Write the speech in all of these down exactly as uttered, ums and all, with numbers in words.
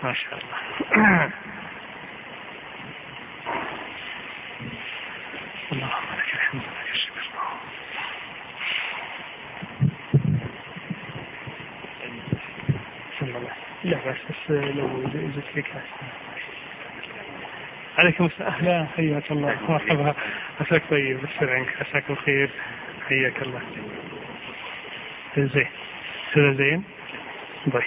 ما شاء الله. اللهم لك الحمد ولك الشكر. لا بس بس لو جزت لك عليكم السلام. أهلا، حياك الله، مرحبا، عساك طيب، بشر عنك، عساك الخير، حياك الله. زين سنة زين. طيب.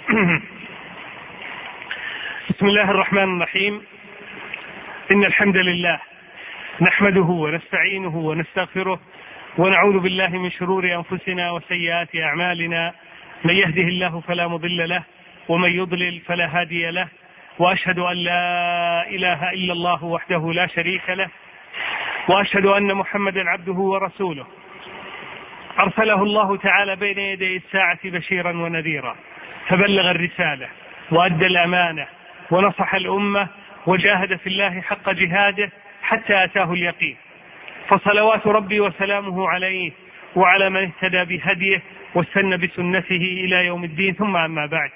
بسم الله الرحمن الرحيم. إن الحمد لله نحمده ونستعينه ونستغفره ونعوذ بالله من شرور أنفسنا وسيئات أعمالنا. من يهده الله فلا مضل له ومن يضلل فلا هادي له، وأشهد أن لا إله إلا الله وحده لا شريك له، وأشهد أن محمدا عبده ورسوله أرسله الله تعالى بين يدي الساعة بشيرا ونذيرا، فبلغ الرسالة وأدى الأمانة ونصح الأمة وجاهد في الله حق جهاده حتى أتاه اليقين. فصلوات ربي وسلامه عليه وعلى من اهتدى بهديه واستنى بسنته إلى يوم الدين. ثم أما بعد،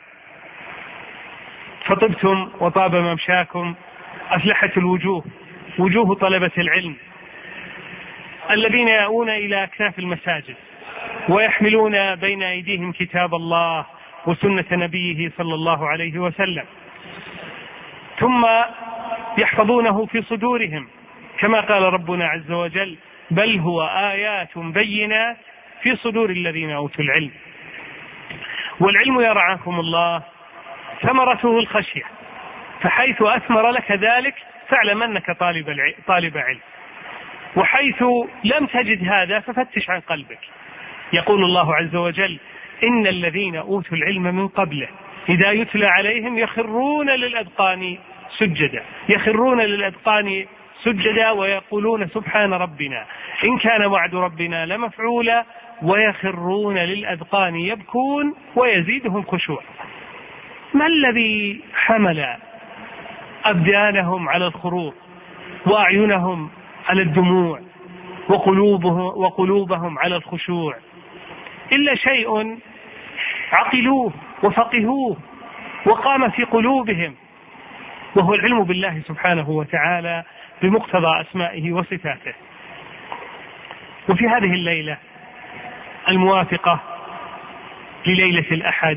فطبتم وطاب ممشاكم، أفلحت الوجوه، وجوه طلبة العلم الذين يأوون إلى أكناف المساجد ويحملون بين أيديهم كتاب الله وسنة نبيه صلى الله عليه وسلم، ثم يحفظونه في صدورهم كما قال ربنا عز وجل: بل هو آيات بينات في صدور الذين أوتوا العلم. والعلم يرعاكم الله ثمرته الخشية، فحيث أثمر لك ذلك فاعلم أنك طالب طالب علم، وحيث لم تجد هذا ففتش عن قلبك. يقول الله عز وجل: إن الذين أوتوا العلم من قبله إذا يتلى عليهم يخرون للأذقان سجدا يخرون للأذقان سجدا ويقولون سبحان ربنا إن كان وعد ربنا لمفعولا، ويخرون للأذقان يبكون ويزيدهم خشوع. ما الذي حمل أبدانهم على الخروج وأعينهم على الدموع وقلوبهم, وقلوبهم على الخشوع إلا شيء عقلوه وفقهوه وقام في قلوبهم، وهو العلم بالله سبحانه وتعالى بمقتضى أسمائه وصفاته. وفي هذه الليلة الموافقة لليلة الأحد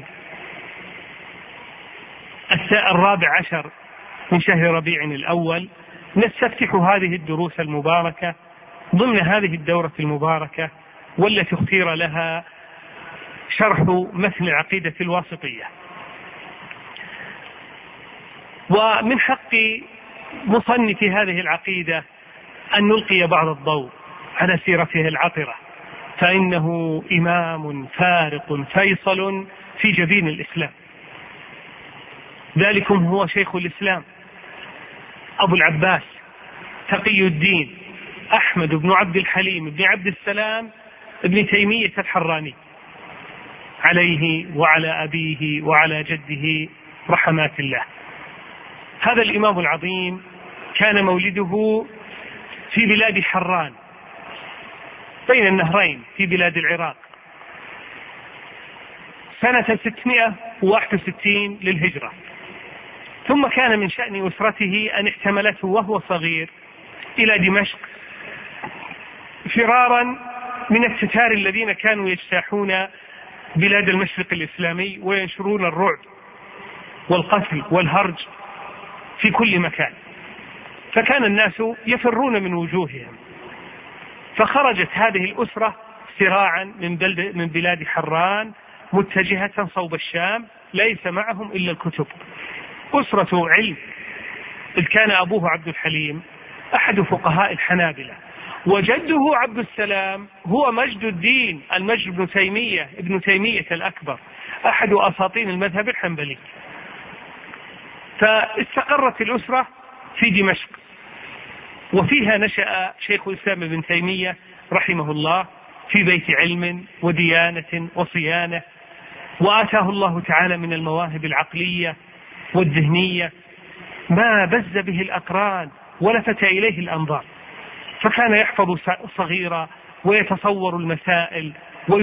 الرابع عشر من شهر ربيع الأول نستفتح هذه الدروس المباركة ضمن هذه الدورة المباركة، والتي اختير لها شرح متن العقيدة الواسطية. ومن حق مصنف هذه العقيدة أن نلقي بعض الضوء على سيرته العطرة، فإنه إمام فارق فيصل في جبين الإسلام. ذلكم هو شيخ الإسلام أبو العباس تقي الدين أحمد بن عبد الحليم بن عبد السلام ابن تيمية الحراني، عليه وعلى أبيه وعلى جده رحمات الله. هذا الإمام العظيم كان مولده في بلاد حران بين النهرين في بلاد العراق سنة ستمائة وواحد وستين للهجرة. ثم كان من شأن أسرته أن احتملته وهو صغير إلى دمشق فرارا من التتار الذين كانوا يجتاحون بلاد المشرق الإسلامي وينشرون الرعب والقتل والهرج في كل مكان، فكان الناس يفرون من وجوههم. فخرجت هذه الأسرة سراعا من, من بلاد حران متجهة صوب الشام، ليس معهم إلا الكتب، أسرة علم. إذ كان أبوه عبد الحليم أحد فقهاء الحنابلة، وجده عبد السلام هو مجد الدين المجد بن تيمية ابن تيمية الأكبر أحد أساطين المذهب الحنبلي. فاستقرت الأسرة في دمشق، وفيها نشأ شيخ الإسلام ابن تيمية رحمه الله في بيت علم وديانة وصيانة، وآتاه الله تعالى من المواهب العقلية والذهنية ما بز به الأقران ولفت إليه الأنظار، فكان يحفظ صغيرا ويتصور المسائل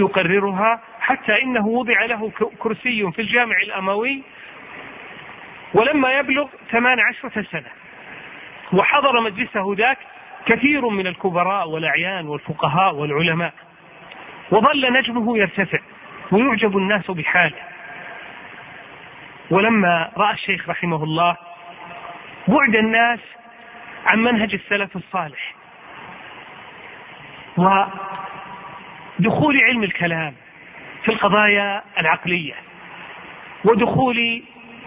ويقررها، حتى إنه وضع له كرسي في الجامع الأموي ولما يبلغ ثمان عشرة سنة، وحضر مجلسه ذاك كثير من الكبراء والأعيان والفقهاء والعلماء، وظل نجمه يرتفع ويعجب الناس بحاله. ولما رأى الشيخ رحمه الله بعد الناس عن منهج السلف الصالح ودخول علم الكلام في القضايا العقلية، ودخول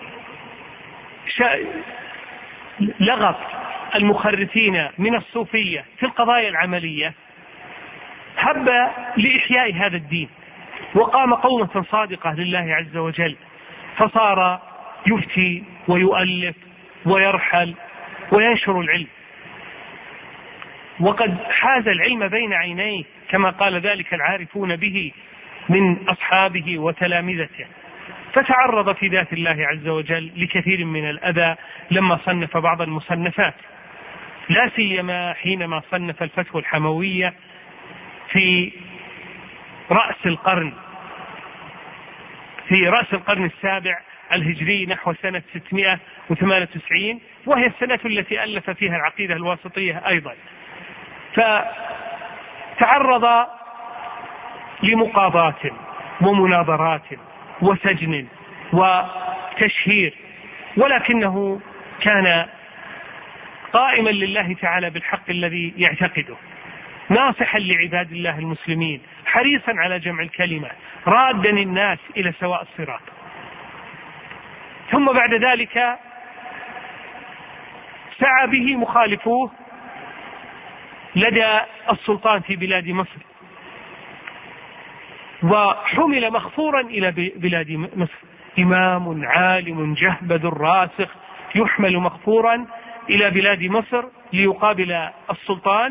لغط المخرفين من الصوفية في القضايا العملية، هب لإحياء هذا الدين وقام قومة صادقة لله عز وجل، فصار يفتي ويؤلف ويرحل وينشر العلم، وقد حاز العلم بين عينيه كما قال ذلك العارفون به من أصحابه وتلامذته. فتعرض في ذات الله عز وجل لكثير من الأذى لما صنف بعض المصنفات، لا سيما حينما صنف الفتح الحموية في رأس القرن في رأس القرن السابع الهجري نحو سنة ستمائة وثمانية وتسعين، وهي السنة التي ألف فيها العقيدة الواسطية أيضا. فتعرض لمقاضاة ومناظرات وسجن وتشهير، ولكنه كان قائما لله تعالى بالحق الذي يعتقده، ناصحا لعباد الله المسلمين، حريصا على جمع الكلمة، رادا الناس إلى سواء الصراط. ثم بعد ذلك سعى به مخالفوه لدى السلطان في بلاد مصر، وحمل مخفورا إلى بلاد مصر، إمام عالم جهبذ راسخ يحمل مخفورا إلى بلاد مصر ليقابل السلطان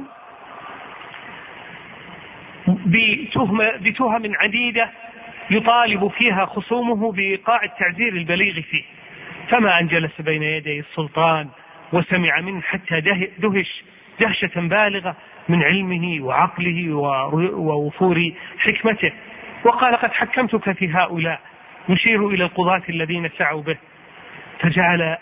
بتهم عديدة يطالب فيها خصومه بإيقاع التعزير البليغ فيه. فما أن جلس بين يدي السلطان وسمع منه حتى دهش دهشة بالغة من علمه وعقله ووفور حكمته، وقال قد حكمتك في هؤلاء، يشير إلى القضاة الذين سعوا به، فجعل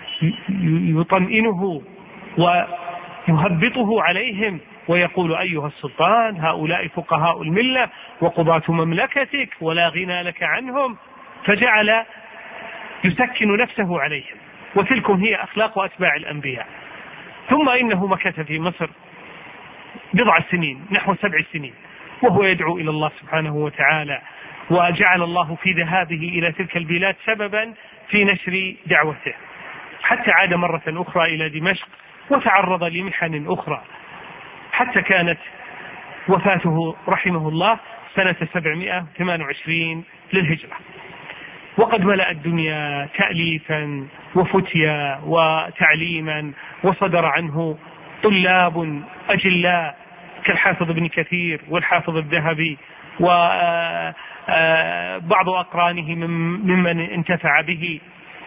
يطمئنه ويهبطه عليهم ويقول أيها السلطان هؤلاء فقهاء الملة وقضاة مملكتك ولا غنى لك عنهم، فجعل يسكن نفسه عليهم، وتلكم هي أخلاق أتباع الأنبياء. ثم إنه مكث في مصر بضع سنين نحو سبع سنين وهو يدعو إلى الله سبحانه وتعالى، وجعل الله في ذهابه إلى تلك البلاد سببا في نشر دعوته، حتى عاد مرة أخرى إلى دمشق وتعرض لمحن أخرى، حتى كانت وفاته رحمه الله سنة سبعمائة وثمانية وعشرين للهجرة. وقد ملأ الدنيا تأليفا وفتيا وتعليما، وصدر عنه طلاب أجلاء كالحافظ ابن كثير والحافظ الذهبي وبعض أقرانه ممن انتفع به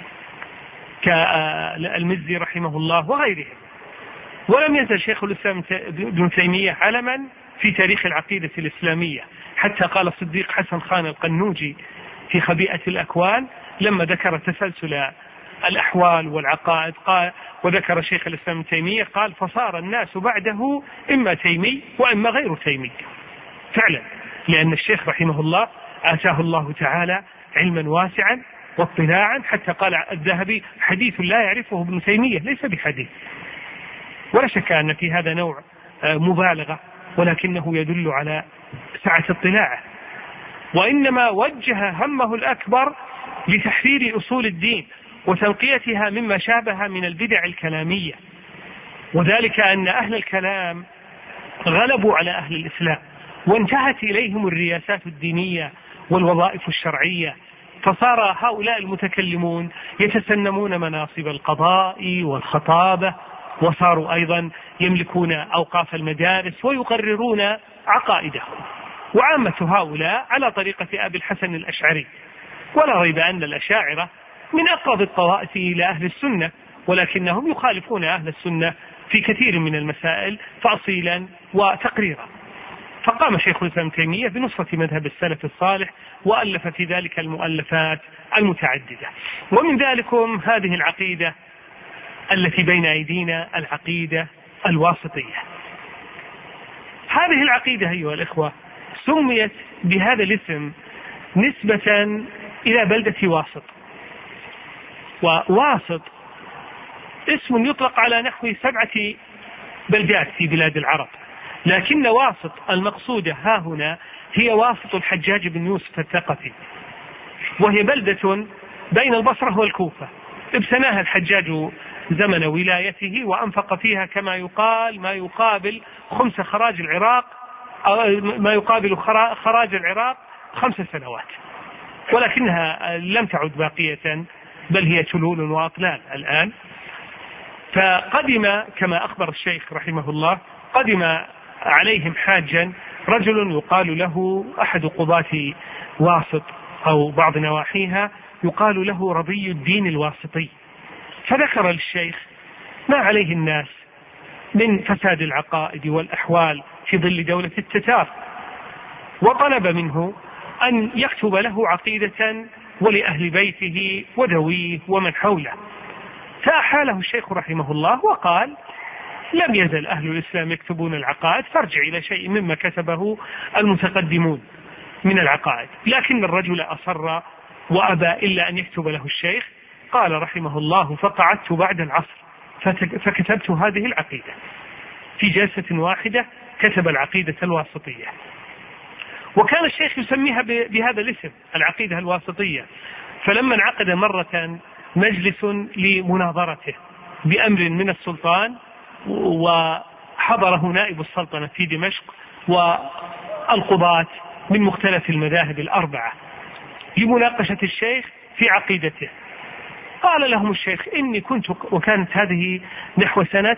كالمزي رحمه الله وغيرهم. ولم يزل شيخ الإسلام ابن تيمية علما في تاريخ العقيدة الإسلامية، حتى قال الصديق حسن خان القنوجي في خبيئة الأكوان لما ذكر تسلسل الأحوال والعقائد قال، وذكر شيخ الإسلام ابن تيمية قال فصار الناس بعده إما تيمي وإما غير تيمي، فعلا، لأن الشيخ رحمه الله آتاه الله تعالى علما واسعا واطلاعا، حتى قال الذهبي حديث لا يعرفه ابن تيمية ليس بحديث. ولا شك أن في هذا نوع مبالغة، ولكنه يدل على سعة اطلاعه، وإنما وجه همه الأكبر لتحرير أصول الدين وتنقيتها مما شابه من البدع الكلامية، وذلك أن أهل الكلام غلبوا على أهل الإسلام وانتهت إليهم الرياسات الدينية والوظائف الشرعية، فصار هؤلاء المتكلمون يتسنمون مناصب القضاء والخطابة، وصاروا أيضا يملكون أوقاف المدارس ويقررون عقائدهم. وعامة هؤلاء على طريقة أبي الحسن الأشعري، ولا ريب أن الأشاعرة من أقرب الطوائف إلى أهل السنة، ولكنهم يخالفون أهل السنة في كثير من المسائل تأصيلا وتقريرا. فقام شيخ الإسلام ابن تيمية بنصرة مذهب السلف الصالح، وألف في ذلك المؤلفات المتعددة. ومن ذلكم هذه العقيدة التي بين أيدينا، العقيدة الواسطية. هذه العقيدة أيها الإخوة سميت بهذا الاسم نسبة إلى بلدة واسط، وواسط اسم يطلق على نحو سبعة بلدات في بلاد العرب، لكن واسط المقصودة ها هنا هي واسط الحجاج بن يوسف الثقفي، وهي بلدة بين البصرة والكوفة ابتناها الحجاج زمن ولايته وأنفق فيها كما يقال ما يقابل خمس خراج العراق، ما يقابل خراج العراق خمس سنوات، ولكنها لم تعد باقية بل هي تلول وأطلال الآن. فقدم كما أخبر الشيخ رحمه الله، قدم عليهم حاجا رجل يقال له أحد قضاة واسط أو بعض نواحيها يقال له رضي الدين الواسطي، فذكر للشيخ ما عليه الناس من فساد العقائد والأحوال في ظل دولة التتار، وطلب منه أن يكتب له عقيدة ولأهل بيته وذويه ومن حوله. فأحاله الشيخ رحمه الله وقال: لم يزل أهل الإسلام يكتبون العقائد، فارجع إلى شيء مما كتبه المتقدمون من العقائد. لكن الرجل أصر وأبى إلا أن يكتب له الشيخ. قال رحمه الله: فقعدت بعد العصر فكتبت هذه العقيدة في جلسة واحدة، كتب العقيدة الواسطية. وكان الشيخ يسميها بهذا الاسم العقيدة الواسطية. فلما انعقد مرة مجلس لمناظرته بأمر من السلطان، وحضره نائب السلطنة في دمشق والقضاة من مختلف المذاهب الأربعة لمناقشة الشيخ في عقيدته، قال لهم الشيخ: إني كنت، وكانت هذه نحو سنة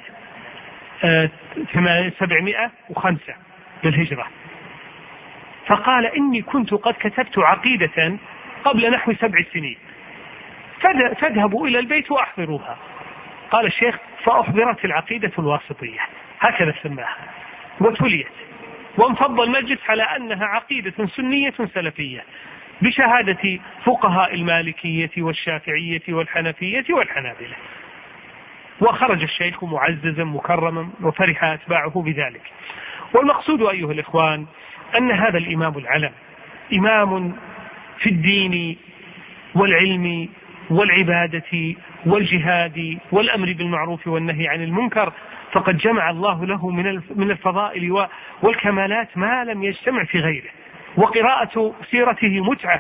سبعمائة وخمسة للهجرة، فقال: إني كنت قد كتبت عقيدة قبل نحو سبع سنين، فاذهبوا إلى البيت وأحضروها. قال الشيخ: فأحضرت العقيدة الواسطية، هكذا سماها، وتليت، وانفض المجلس على أنها عقيدة سنية سلفية بشهادة فقهاء المالكية والشافعية والحنفية والحنابلة. وخرج الشيخ معززا مكرما وفرح أتباعه بذلك. والمقصود أيها الإخوان أن هذا الإمام العلم إمام في الدين والعلم والعبادة والجهاد والأمر بالمعروف والنهي عن المنكر، فقد جمع الله له من الفضائل والكمالات ما لم يجتمع في غيره. وقراءة سيرته متعة،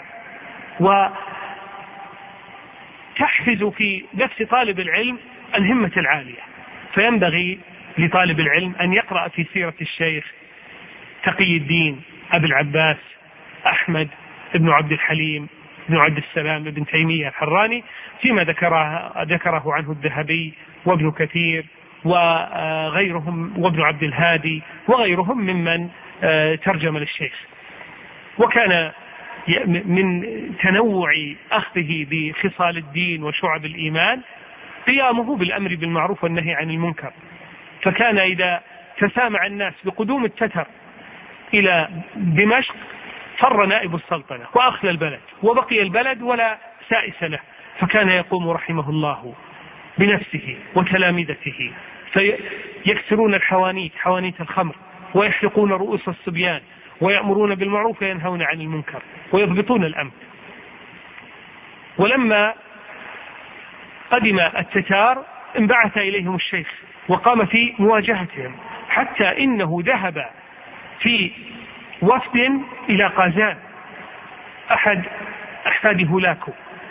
وتحفز في نفس طالب العلم الهمة العالية. فينبغي لطالب العلم أن يقرأ في سيرة الشيخ تقي الدين أبي العباس أحمد بن عبد الحليم بن عبد السلام بن تيمية الحراني، فيما ذكره, ذكره عنه الذهبي وابن كثير وغيرهم وابن عبد الهادي وغيرهم ممن ترجم للشيخ. وكان من تنوع أخذه بخصال الدين وشعب الإيمان قيامه بالأمر بالمعروف والنهي عن المنكر. فكان إذا تسامع الناس بقدوم التتر إلى دمشق فر نائب السلطنة وأخلى البلد، وبقي البلد ولا سائس له، فكان يقوم رحمه الله بنفسه وتلامذته فيكسرون الحوانيت، حوانيت الخمر، ويحلقون رؤوس الصبيان، ويأمرون بالمعروف وينهون عن المنكر، ويضبطون الأمن. ولما قدم التتار انبعث إليهم الشيخ وقام في مواجهتهم، حتى إنه ذهب في وفد إلى قازان أحد أحفاد هولاكو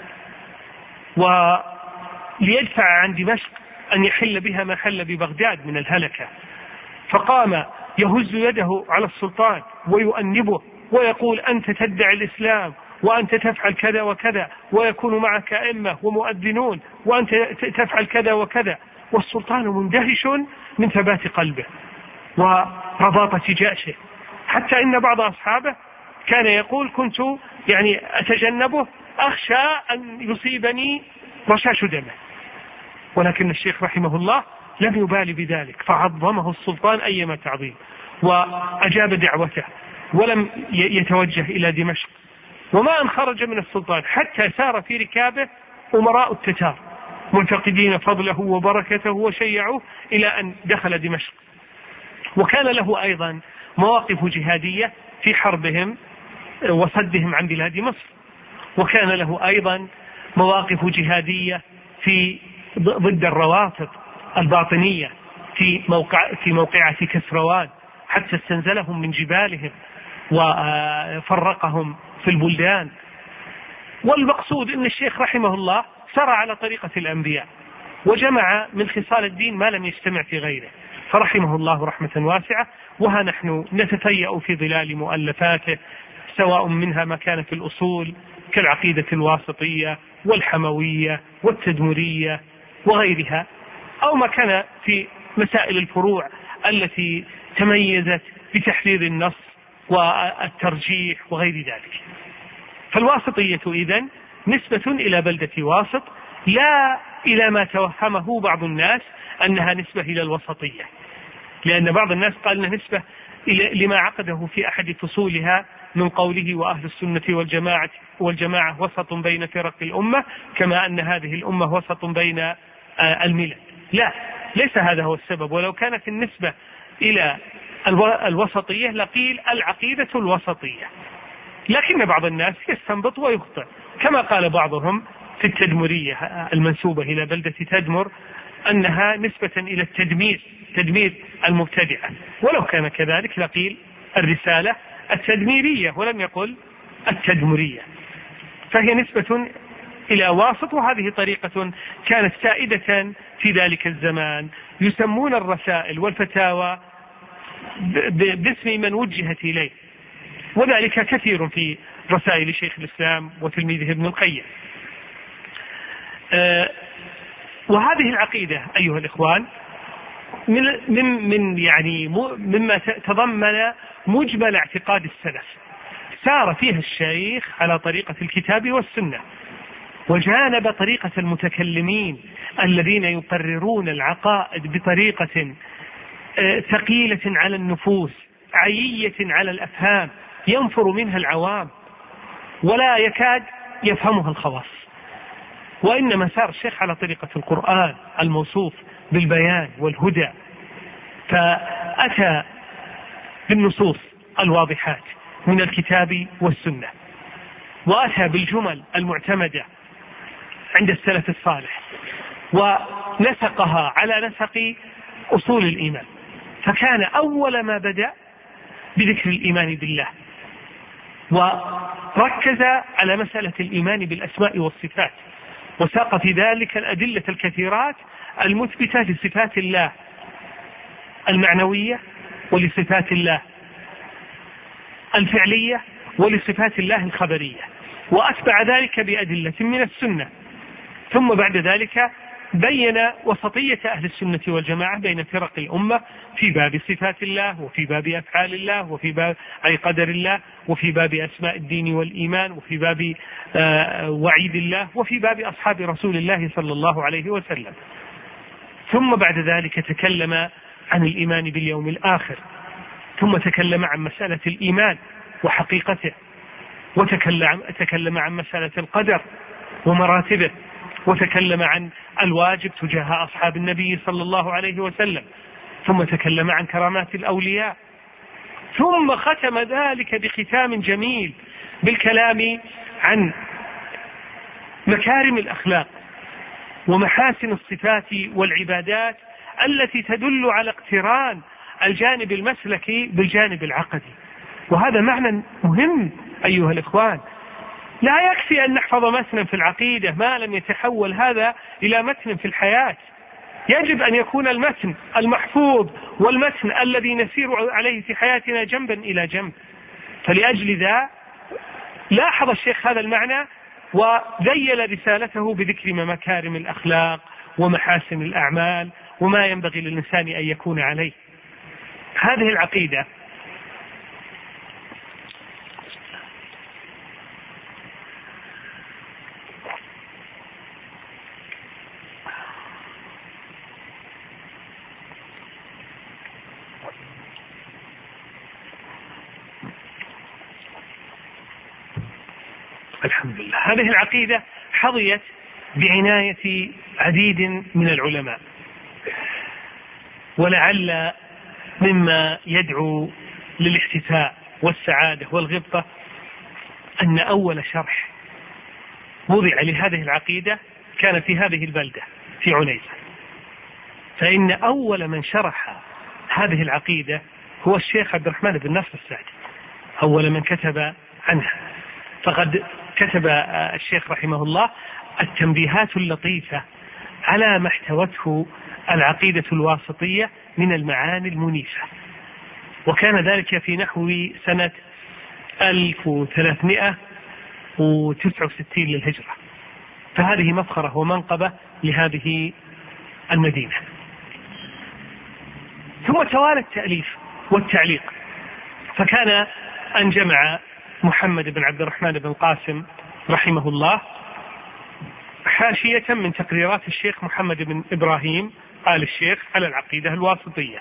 وليدفع عن دمشق أن يحل بها ما حل ببغداد من الهلكة، فقام يهز يده على السلطان ويؤنبه ويقول: أنت تدعي الإسلام، وأنت تفعل كذا وكذا، ويكون معك أئمة ومؤذنون، وأنت تفعل كذا وكذا. والسلطان مندهش من ثبات قلبه ورضاطة جأشه، حتى إن بعض أصحابه كان يقول: كنت يعني أتجنبه أخشى أن يصيبني رشاش دمه. ولكن الشيخ رحمه الله لم يبالي بذلك، فعظمه السلطان أيما تعظيم، وأجاب دعوته ولم يتوجه إلى دمشق، وما أن خرج من السلطان حتى سار في ركابه أمراء التتار معتقدين فضله وبركته وشيعوه إلى أن دخل دمشق. وكان له أيضا مواقف جهادية في حربهم وصدهم عن بلاد مصر، وكان له أيضا مواقف جهادية في ضد الروافض الباطنية في موقع في موقعة كسروان، حتى استنزلهم من جبالهم وفرقهم في البلدان. والمقصود أن الشيخ رحمه الله سرى على طريقة الأنبياء وجمع من خصال الدين ما لم يجتمع في غيره، فرحمه الله رحمة واسعة. وها نحن نتفيأ في ظلال مؤلفاته، سواء منها ما كان في الأصول كالعقيدة الواسطية والحموية والتدمرية وغيرها، أو ما كان في مسائل الفروع التي تميزت بتحرير النص والترجيح وغير ذلك. فالواسطية إذن نسبة إلى بلدة واسط، لا إلى ما توهمه بعض الناس أنها نسبة إلى الوسطية، لأن بعض الناس قال أنها نسبة لما عقده في أحد فصولها من قوله وأهل السنة والجماعة والجماعة وسط بين فرق الأمة، كما أن هذه الأمة وسط بين الملل. لا، ليس هذا هو السبب. ولو كانت النسبة إلى الوسطية لقيل العقيدة الوسطية، لكن بعض الناس يستنبط ويخطئ، كما قال بعضهم في التدمرية المنسوبة إلى بلدة تدمر أنها نسبة إلى التدمير، تدمير المبتدعة، ولو كان كذلك لقيل الرسالة التدميرية ولم يقل التدمرية. فهي نسبة إلى واسط، وهذه طريقة كانت سائدة في ذلك الزمان، يسمون الرسائل والفتاوى باسم من وجهت إليه، وذلك كثير في رسائل شيخ الإسلام وتلميذه ابن القيم. أه وهذه العقيدة أيها الإخوان من من من يعني مما تضمن مجمل اعتقاد السلف، سار فيها الشيخ على طريقة الكتاب والسنة، وجانب طريقة المتكلمين الذين يقررون العقائد بطريقة ثقيلة على النفوس عيية على الأفهام ينفر منها العوام ولا يكاد يفهمها الخواص. وإنما سار الشيخ على طريقة القرآن الموصوف بالبيان والهدى، فأتى بالنصوص الواضحات من الكتاب والسنة، وأتى بالجمل المعتمدة عند السلف الصالح، ونسقها على نسق أصول الإيمان. فكان أول ما بدأ بذكر الإيمان بالله، وركز على مسألة الإيمان بالأسماء والصفات، وساق في ذلك الأدلة الكثيرات المثبتة لصفات الله المعنوية ولصفات الله الفعلية ولصفات الله الخبرية، وأتبع ذلك بأدلة من السنة. ثم بعد ذلك بين وسطية أهل السنة والجماعة بين فرق الأمة في باب صفات الله وفي باب أفعال الله وفي باب أي قدر الله وفي باب أسماء الدين والإيمان وفي باب آه وعيد الله وفي باب أصحاب رسول الله صلى الله عليه وسلم. ثم بعد ذلك تكلم عن الإيمان باليوم الآخر، ثم تكلم عن مسألة الإيمان وحقيقته، وتكلم عن مسألة القدر ومراتبه، وتكلم عن الواجب تجاه أصحاب النبي صلى الله عليه وسلم، ثم تكلم عن كرامات الأولياء، ثم ختم ذلك بختام جميل بالكلام عن مكارم الأخلاق ومحاسن الصفات والعبادات التي تدل على اقتران الجانب المسلكي بالجانب العقدي. وهذا معنى مهم أيها الإخوان، لا يكفي أن نحفظ متنا في العقيدة ما لم يتحول هذا إلى متن في الحياة. يجب أن يكون المتن المحفوظ والمتن الذي نسير عليه في حياتنا جنبا إلى جنب. فلأجل ذا لاحظ الشيخ هذا المعنى وذيل رسالته بذكر مكارم الأخلاق ومحاسن الأعمال وما ينبغي للإنسان أن يكون عليه. هذه العقيدة الحمد لله. هذه العقيدة حظيت بعناية عديد من العلماء، ولعل مما يدعو للاحتفاء والسعادة والغبطة أن أول شرح وضع لهذه العقيدة كان في هذه البلدة في عنيزة، فإن أول من شرح هذه العقيدة هو الشيخ عبد الرحمن بن ناصر السعدي، أول من كتب عنها. فقد كتب الشيخ رحمه الله التنبيهات اللطيفة على ما احتوته العقيدة الواسطية من المعاني المنيفة، وكان ذلك في نحو سنة ألف وثلاثمائة وتسعة وستين للهجرة، فهذه مفخرة ومنقبة لهذه المدينة. ثم توالى التأليف والتعليق، فكان أن جمع محمد بن عبد الرحمن بن قاسم رحمه الله حاشية من تقريرات الشيخ محمد بن إبراهيم آل الشيخ على العقيدة الواسطية.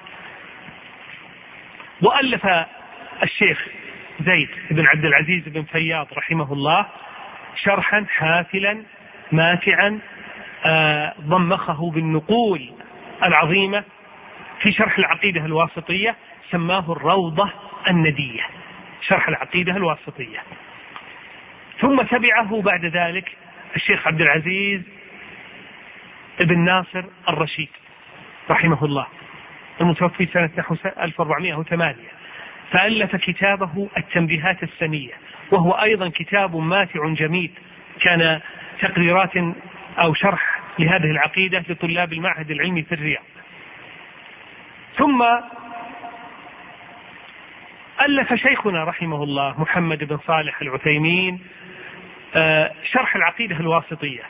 وألف الشيخ زيد بن عبد العزيز بن فياض رحمه الله شرحا حافلا ماتعا ضمخه بالنقول العظيمة في شرح العقيدة الواسطية، سماه الروضة الندية، شرح العقيدة الواسطية. ثم تبعه بعد ذلك الشيخ عبد العزيز بن ناصر الرشيد رحمه الله المتوفي سنة نحو ألف وأربعمائة وثمانية، فألف كتابه التنبيهات السنية، وهو أيضا كتاب ماتع جميل، كان تقريرات أو شرح لهذه العقيدة لطلاب المعهد العلمي في الرياض. ثم ألف شيخنا رحمه الله محمد بن صالح العثيمين شرح العقيدة الواسطية،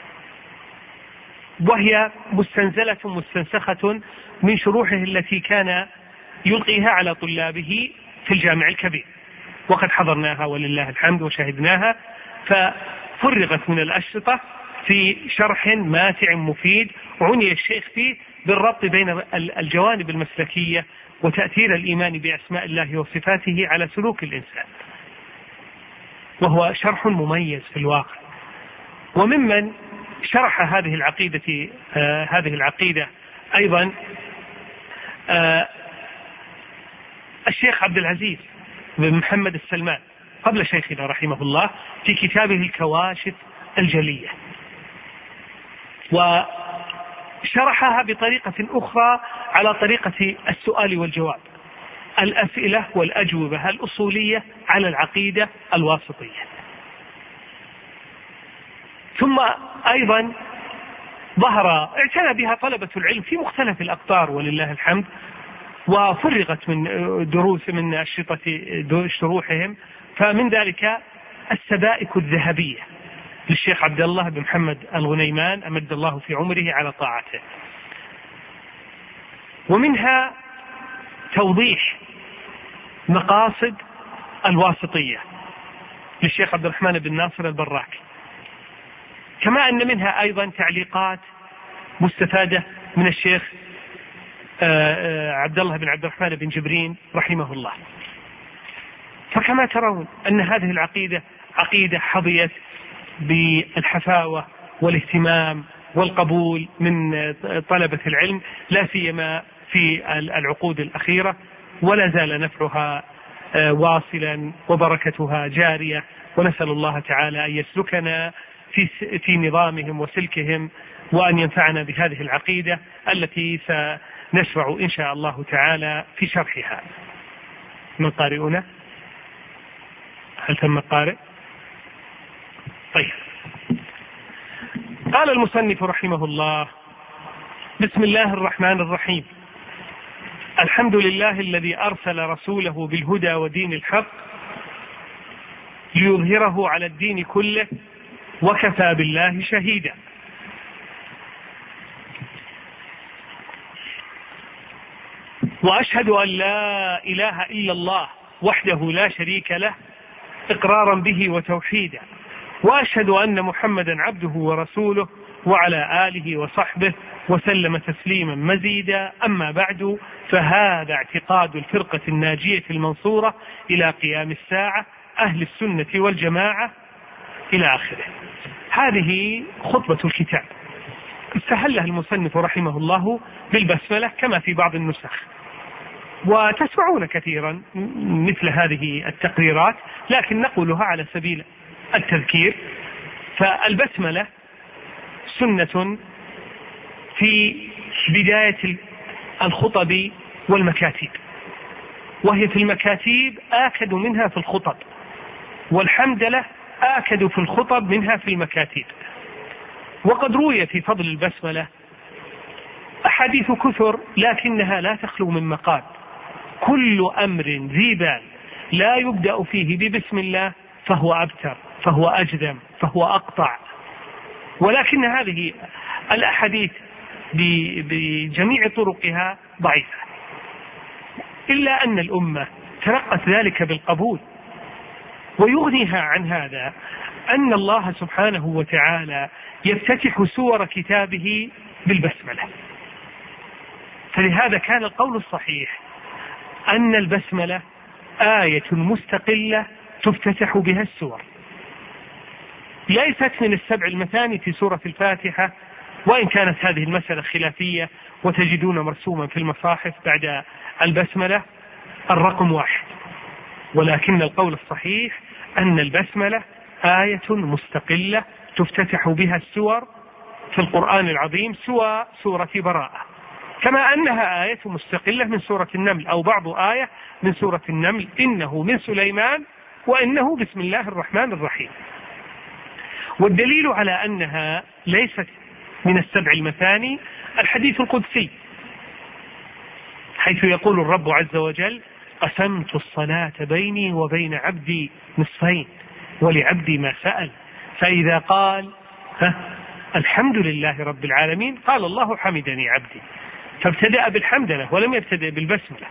وهي مستنزلة مستنسخة من شروحه التي كان يلقيها على طلابه في الجامع الكبير، وقد حضرناها ولله الحمد وشاهدناها، ففرغت من الأشرطة في شرح ماتع مفيد، عني الشيخ فيه بالربط بين الجوانب المسلكية وتأثير الإيمان بأسماء الله وصفاته على سلوك الإنسان، وهو شرح مميز في الواقع. وممن شرح هذه العقيدة آه هذه العقيدة أيضا آه الشيخ عبد العزيز بن محمد السلمان قبل شيخنا رحمه الله في كتابه الكواشف الجلية، وشرحها بطريقة أخرى على طريقة السؤال والجواب، الأسئلة والأجوبة الأصولية على العقيدة الواسطية. ثم أيضا ظهر اعتنى بها طلبة العلم في مختلف الأقطار ولله الحمد، وفرغت من دروس من أشرطة شروحهم، فمن ذلك السبائك الذهبية للشيخ عبد الله بن محمد الغنيمان أمد الله في عمره على طاعته، ومنها توضيح مقاصد الواسطية للشيخ عبد الرحمن بن ناصر البراك، كما أن منها أيضا تعليقات مستفادة من الشيخ عبد الله بن عبد الرحمن بن جبرين رحمه الله. فكما ترون أن هذه العقيدة عقيدة حظيت بالحفاوة والاهتمام والقبول من طلبة العلم، لا سيما في العقود الأخيرة، ولا زال نفعها واصلا وبركتها جارية، ونسأل الله تعالى أن يسلكنا في في نظامهم وسلكهم، وأن ينفعنا بهذه العقيدة التي سنشرع إن شاء الله تعالى في شرحها. من قارئنا؟ هل تم قارئ؟ طيب. قال المصنف رحمه الله: بسم الله الرحمن الرحيم. الحمد لله الذي أرسل رسوله بالهدى ودين الحق ليظهره على الدين كله وكفى بالله شهيدا. وأشهد أن لا إله إلا الله وحده لا شريك له إقرارا به وتوحيدا، وأشهد أن محمدا عبده ورسوله وعلى آله وصحبه وسلم تسليما مزيدا. أما بعد، فهذا اعتقاد الفرقة الناجية المنصورة إلى قيام الساعة، أهل السنة والجماعة، إلى آخره. هذه خطبة الكتاب، استهلها المصنف رحمه الله بالبسملة كما في بعض النسخ، وتسمعون كثيرا مثل هذه التقريرات، لكن نقولها على سبيل التذكير. فالبسملة سنة في بداية الخطب والمكاتيب، وهي في المكاتيب آكد منها في الخطب، والحمدلة آكد في الخطب منها في المكاتيب. وقد روي في فضل البسملة أحاديث كثر، لكنها لا تخلو من مقال: كل أمر ذي بال لا يبدأ فيه ببسم الله فهو أبتر، فهو أجذم، فهو أقطع. ولكن هذه الأحاديث بجميع طرقها ضعيفة، إلا أن الأمة تلقت ذلك بالقبول. ويغنيها عن هذا أن الله سبحانه وتعالى يفتتح سور كتابه بالبسملة، فلهذا كان القول الصحيح أن البسملة آية مستقلة تفتتح بها السور، ليست من السبع المثاني في سورة الفاتحة، وإن كانت هذه المسألة خلافية، وتجدون مرسوما في المصاحف بعد البسملة الرقم واحد. ولكن القول الصحيح أن البسملة آية مستقلة تفتتح بها السور في القرآن العظيم سوى سورة براءة، كما أنها آية مستقلة من سورة النمل، أو بعض آية من سورة النمل: إنه من سليمان وإنه بسم الله الرحمن الرحيم. والدليل على أنها ليست من السبع المثاني الحديث القدسي، حيث يقول الرب عز وجل: قسمت الصلاة بيني وبين عبدي نصفين ولعبدي ما سأل، فإذا قال ها الحمد لله رب العالمين قال الله حمدني عبدي، فابتدأ بالحمدلة ولم يبتدأ بالبسملة.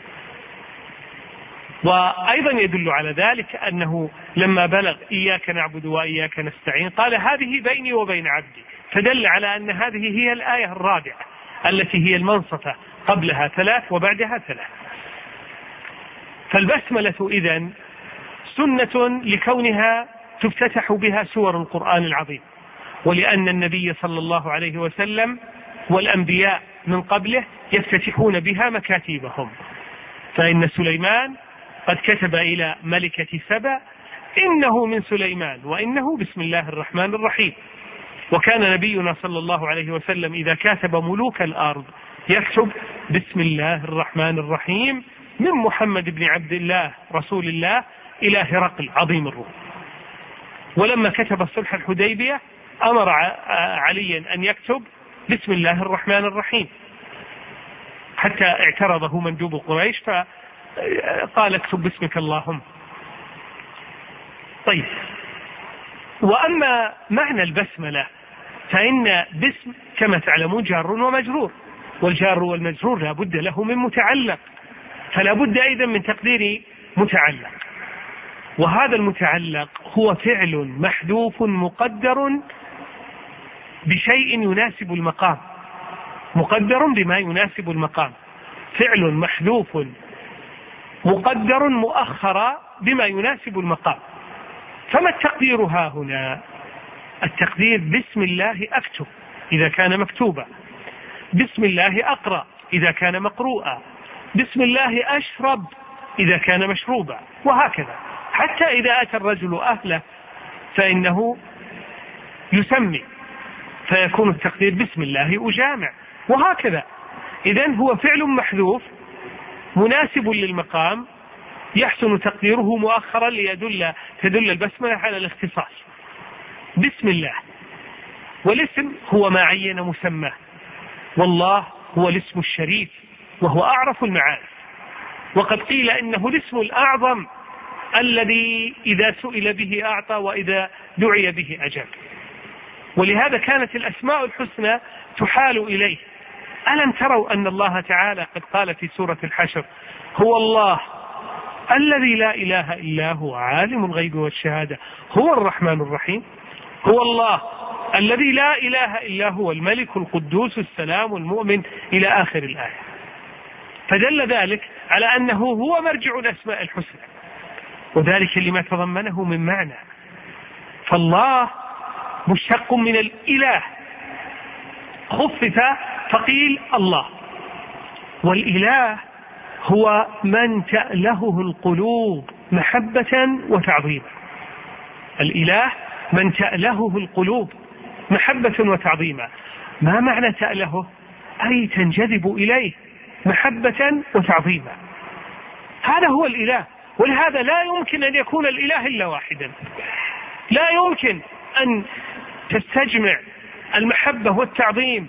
وأيضا يدل على ذلك أنه لما بلغ إياك نعبد وإياك نستعين قال هذه بيني وبين عبدي، فدل على أن هذه هي الآية الرابعة التي هي المنصفة، قبلها ثلاث وبعدها ثلاث. فالبسملة إذن سنة لكونها تفتتح بها سور القرآن العظيم، ولأن النبي صلى الله عليه وسلم والأنبياء من قبله يفتتحون بها مكاتيبهم. فإن سليمان قد كتب إلى ملكة سبأ: إنه من سليمان وإنه بسم الله الرحمن الرحيم. وكان نبينا صلى الله عليه وسلم إذا كاتب ملوك الأرض يكتب بسم الله الرحمن الرحيم من محمد بن عبد الله رسول الله إلى هرقل عظيم الروم. ولما كتب صلح الحديبية أمر عليا أن يكتب بسم الله الرحمن الرحيم، حتى اعترضه مندوب قريش فقال اكتب باسمك اللهم. طيب، وأما معنى البسملة فإن باسم كما تعلمون جار ومجرور، والجار والمجرور لا بد له من متعلق، فلا بد أيضا من تقدير متعلق، وهذا المتعلق هو فعل محذوف مقدر بشيء يناسب المقام، مقدر بما يناسب المقام، فعل محذوف مقدر مؤخر بما يناسب المقام. فما التقدير ها هنا؟ التقدير بسم الله أكتب إذا كان مكتوبا، بسم الله أقرأ إذا كان مقروءا، بسم الله أشرب إذا كان مشروبا، وهكذا. حتى إذا أتى الرجل أهله فإنه يسمي، فيكون التقدير بسم الله أجامع، وهكذا. إذن هو فعل محذوف مناسب للمقام يحسن تقديره مؤخرا ليدل تدل البسملة على الاختصاص. بسم الله، والاسم هو ما عين مسماه، والله هو الاسم الشريف وهو أعرف المعارف. وقد قيل إنه الاسم الأعظم الذي إذا سئل به أعطى وإذا دعي به أجاب. ولهذا كانت الأسماء الحسنى تحال إليه. ألم تروا أن الله تعالى قد قال في سورة الحشر: هو الله الذي لا إله إلا هو عالم الغيب والشهادة هو الرحمن الرحيم، هو الله الذي لا إله إلا هو الملك القدوس السلام المؤمن إلى آخر الآية. فدل ذلك على أنه هو مرجع الأسماء الحسنى، وذلك لما تضمنه من معنى. فالله مشتق من الإله، خفف فقيل الله. والإله هو من تألهه القلوب محبة وتعظيما. الإله من تألهه القلوب محبة وتعظيما. ما معنى تألهه؟ أي تنجذب إليه محبة وتعظيما. هذا هو الإله. ولهذا لا يمكن أن يكون الإله إلا واحدا. لا يمكن أن تستجمع المحبة والتعظيم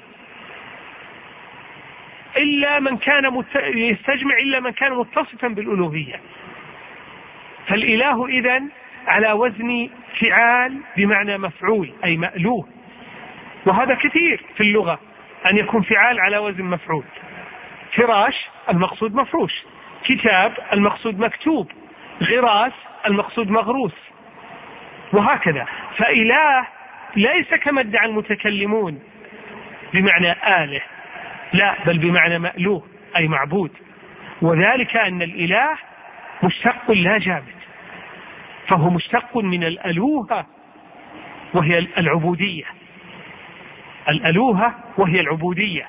إلا من كان مت... يستجمع إلا من كان متصفا بالألوهية. فالإله إذن على وزن فعال بمعنى مفعول، أي مألوه. وهذا كثير في اللغة أن يكون فعال على وزن مفعول. فراش المقصود مفروش، كتاب المقصود مكتوب، غراس المقصود مغروس، وهكذا. فإله ليس كما ادعى المتكلمون بمعنى آله، لا، بل بمعنى مألوه أي معبود. وذلك أن الإله مشتق لا جامد، فهو مشتق من الألوهة وهي العبودية. الألوهة وهي العبودية.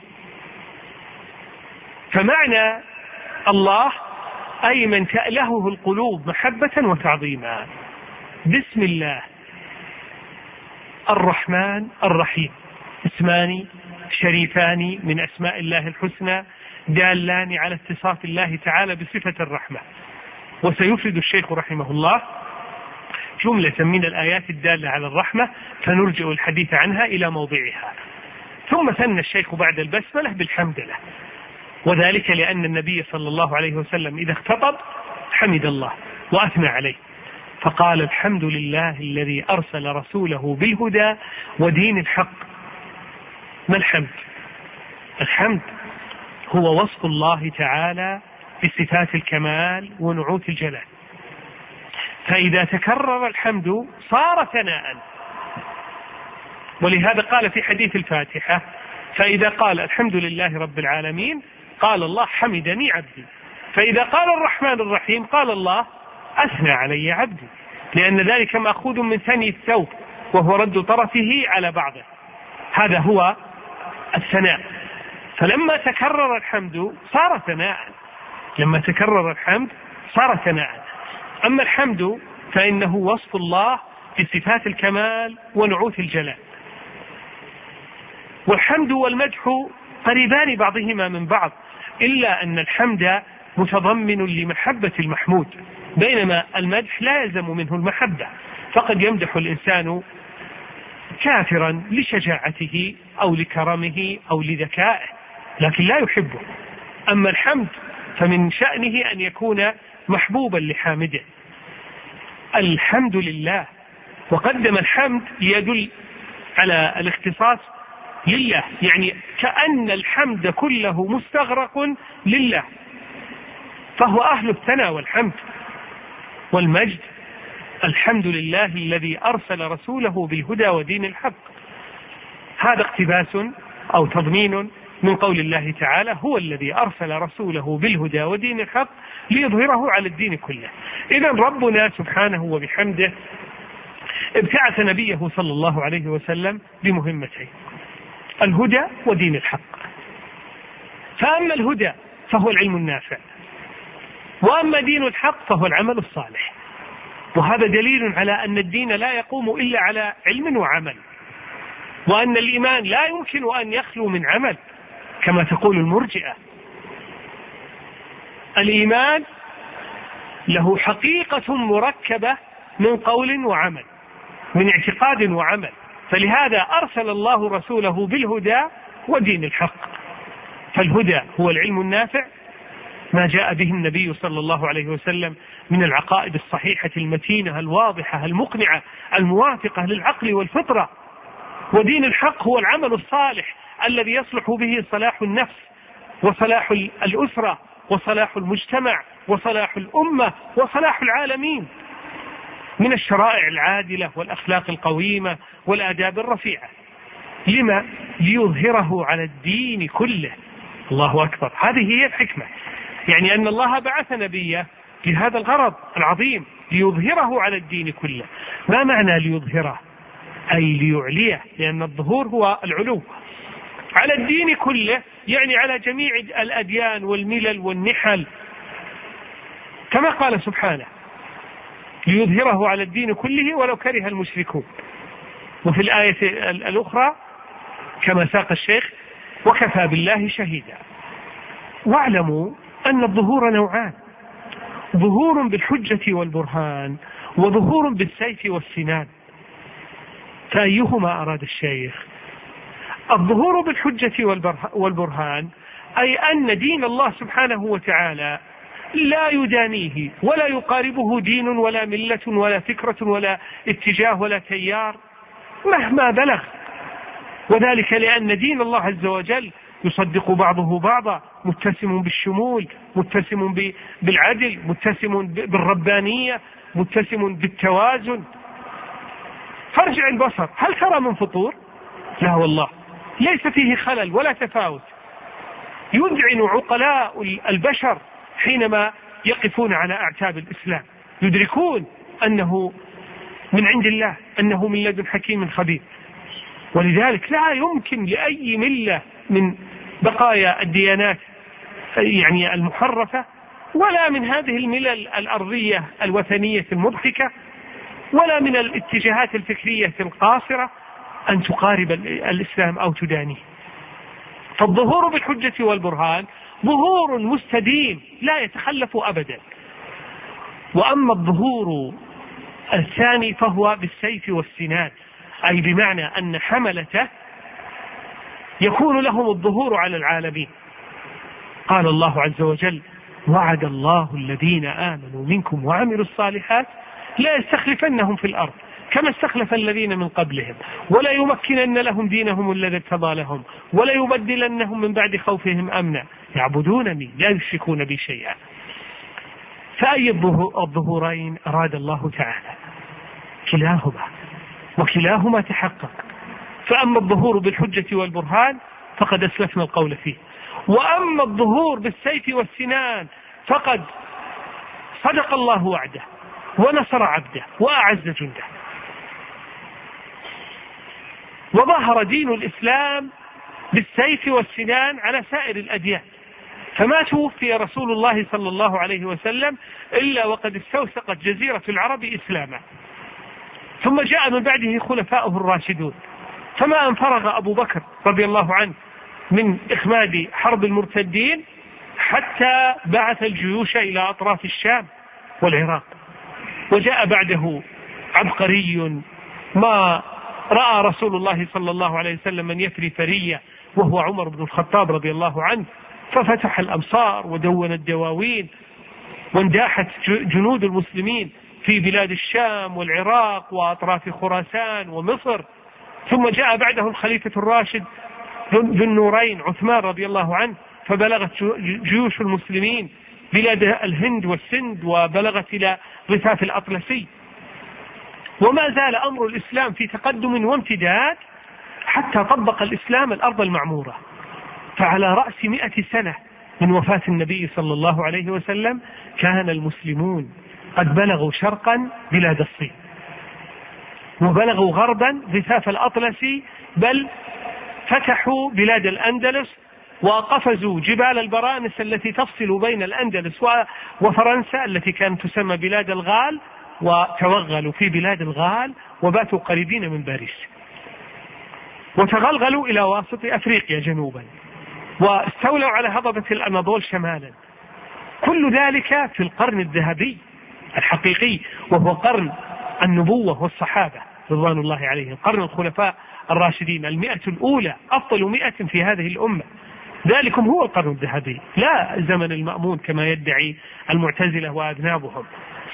فمعنى الله أي من تألهه القلوب محبة وتعظيما. بسم الله الرحمن الرحيم، اسمان شريفان من أسماء الله الحسنى دالان على اتصاف الله تعالى بصفة الرحمة. وسيفرد الشيخ رحمه الله جملة من الآيات الدالة على الرحمة، فنرجع الحديث عنها إلى موضعها. ثم ثنى الشيخ بعد البسملة بالحمدلله، وذلك لأن النبي صلى الله عليه وسلم إذا اختطب حمد الله وأثنى عليه، فقال الحمد لله الذي أرسل رسوله بالهدى ودين الحق. ما الحمد؟ الحمد هو وصف الله تعالى بصفات الكمال ونعوت الجلال. فإذا تكرر الحمد صار ثناء. ولهذا قال في حديث الفاتحة: فإذا قال الحمد لله رب العالمين قال الله حمدني عبدي. فإذا قال الرحمن الرحيم قال الله أثنى علي عبدي، لأن ذلك مأخوذ من ثني الثوب وهو رد طرفه على بعضه. هذا هو الثناء. فلما تكرر الحمد صار ثناء، لما تكرر الحمد صار ثناء. أما الحمد فإنه وصف الله بصفات الكمال ونعوت الجلال. والحمد والمدح قريبان بعضهما من بعض، إلا أن الحمد متضمن لمحبة المحمود، بينما المدح لا يلزم منه المحبة. فقد يمدح الإنسان كافرا لشجاعته أو لكرمه أو لذكائه، لكن لا يحبه. أما الحمد فمن شأنه أن يكون محبوبا لحامده. الحمد لله، وقدم الحمد ليدل على الاختصاص لله، يعني كأن الحمد كله مستغرق لله، فهو أهل الثناء والحمد والمجد. الحمد لله الذي أرسل رسوله بالهدى ودين الحق. هذا اقتباس أو تضمين من قول الله تعالى: هو الذي أرسل رسوله بالهدى ودين الحق ليظهره على الدين كله. إذن ربنا سبحانه وبحمده ابتعث نبيه صلى الله عليه وسلم بمهمتين: الهدى ودين الحق. فأما الهدى فهو العلم النافع، وأما دين الحق فهو العمل الصالح. وهذا دليل على أن الدين لا يقوم إلا على علم وعمل، وأن الإيمان لا يمكن أن يخلو من عمل كما تقول المرجئة. الإيمان له حقيقة مركبة من قول وعمل، من اعتقاد وعمل. فلهذا أرسل الله رسوله بالهدى ودين الحق. فالهدى هو العلم النافع، ما جاء به النبي صلى الله عليه وسلم من العقائد الصحيحة المتينة الواضحة المقنعة الموافقة للعقل والفطرة. ودين الحق هو العمل الصالح الذي يصلح به صلاح النفس وصلاح الأسرة وصلاح المجتمع وصلاح الأمة وصلاح العالمين، من الشرائع العادلة والأخلاق القويمة والآداب الرفيعة. لما؟ ليظهره على الدين كله. الله أكبر. هذه هي الحكمة، يعني أن الله بعث نبيه لهذا الغرض العظيم، ليظهره على الدين كله. ما معنى ليظهره؟ أي ليعليه، لأن الظهور هو العلو على الدين كله، يعني على جميع الأديان والملل والنحل، كما قال سبحانه ليظهره على الدين كله ولو كره المشركون. وفي الآية الأخرى كما ساق الشيخ وكفى بالله شهيدا. واعلموا أن الظهور نوعان: ظهور بالحجة والبرهان، وظهور بالسيف والسنان. فأيهما أراد الشيخ؟ الظهور بالحجة والبرهان أي أن دين الله سبحانه وتعالى لا يدانيه ولا يقاربه دين ولا ملة ولا فكرة ولا اتجاه ولا تيار مهما بلغ، وذلك لأن دين الله عز وجل يصدق بعضه بعضا، متسم بالشمول، متسم بالعدل، متسم بالربانية، متسم بالتوازن. فارجع البصر، هل ترى من فطور؟ لا والله، ليس فيه خلل ولا تفاوت. يذعن عقلاء البشر حينما يقفون على أعتاب الإسلام، يدركون أنه من عند الله، أنه من لدن حكيم خبير. ولذلك لا يمكن لأي ملة من بقايا الديانات يعني المحرفة، ولا من هذه الملل الأرضية الوثنية المضحكة، ولا من الاتجاهات الفكرية القاصرة أن تقارب الإسلام أو تدانيه. فالظهور بالحجة والبرهان ظهور مستديم لا يتخلف أبدا. وأما الظهور الثاني فهو بالسيف والسنان، أي بمعنى أن حملته يكون لهم الظهور على العالمين. قال الله عز وجل: وعد الله الذين آمنوا منكم وعملوا الصالحات لا يستخلفنهم في الأرض كما استخلف الذين من قبلهم ولا يمكنن لهم دينهم الذي ارتضى لهم ولا يبدلنهم من بعد خوفهم أمنا يعبدونني لا يشركون بي شيئا. فأي الظهورين أراد الله تعالى؟ كلاهما، وكلاهما تحقق. فأما الظهور بالحجة والبرهان فقد أسلفنا القول فيه، وأما الظهور بالسيف والسنان فقد صدق الله وعده ونصر عبده وأعز جنده، وظهر دين الإسلام بالسيف والسنان على سائر الأديان. فما توفي رسول الله صلى الله عليه وسلم إلا وقد استوثقت جزيرة العرب إسلاما، ثم جاء من بعده خلفاؤه الراشدون، فما أن فرغ أبو بكر رضي الله عنه من إخماد حرب المرتدين حتى بعث الجيوش إلى أطراف الشام والعراق، وجاء بعده عبقري ما رأى رسول الله صلى الله عليه وسلم من يفري فرية، وهو عمر بن الخطاب رضي الله عنه، ففتح الأمصار ودون الدواوين وانداحت جنود المسلمين في بلاد الشام والعراق وأطراف خراسان ومصر. ثم جاء بعده الخليفة الراشد ذو النورين عثمان رضي الله عنه، فبلغت جيوش المسلمين بلاد الهند والسند وبلغت إلى ضفاف الأطلسي، وما زال أمر الإسلام في تقدم وامتداد حتى طبق الإسلام الأرض المعمورة. فعلى رأس مئة سنة من وفاة النبي صلى الله عليه وسلم كان المسلمون قد بلغوا شرقا بلاد الصين، وبلغوا غربا ضفاف الأطلسي، بل فتحوا بلاد الأندلس وقفزوا جبال البرانس التي تفصل بين الأندلس وفرنسا التي كانت تسمى بلاد الغال، وتوغلوا في بلاد الغال وباتوا قريبين من باريس، وتغلغلوا إلى واسط أفريقيا جنوبا، واستولوا على هضبة الأناضول شمالا. كل ذلك في القرن الذهبي الحقيقي، وهو قرن النبوة والصحابة رضوان الله عليهم، قرن الخلفاء الراشدين، المئة الأولى، أفضل مئة في هذه الأمة. ذلكم هو القرن الذهبي، لا زمن المأمون كما يدعي المعتزلة وأذنابهم.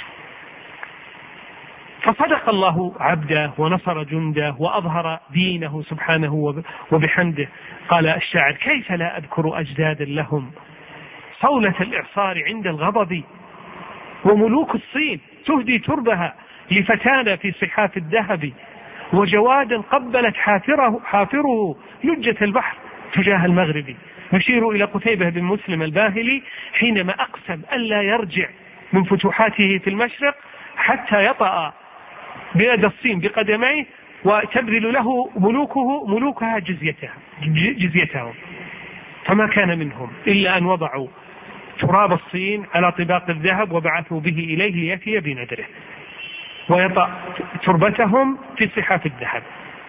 فصدق الله عبده ونصر جنده وأظهر دينه سبحانه وبحمده. قال الشاعر: كيف لا أذكر أجدادا لهم صولة الإعصار عند الغضب، وملوك الصين تهدي تربها لفتانا في صحاف الذهب، وجوادا قبلت حافره, حافره لجة البحر تجاه المغرب. يشير إلى قتيبة بن مسلم الباهلي حينما أقسم ألا يرجع من فتوحاته في المشرق حتى يطأ بلاد الصين بقدميه وتبذل له ملوكه ملوكها جزيتها جزيتهم، فما كان منهم إلا أن وضعوا تراب الصين على طباق الذهب وبعثوا به إليه ليأتي بنذره ويطأ تربتهم في صحاف الذهب.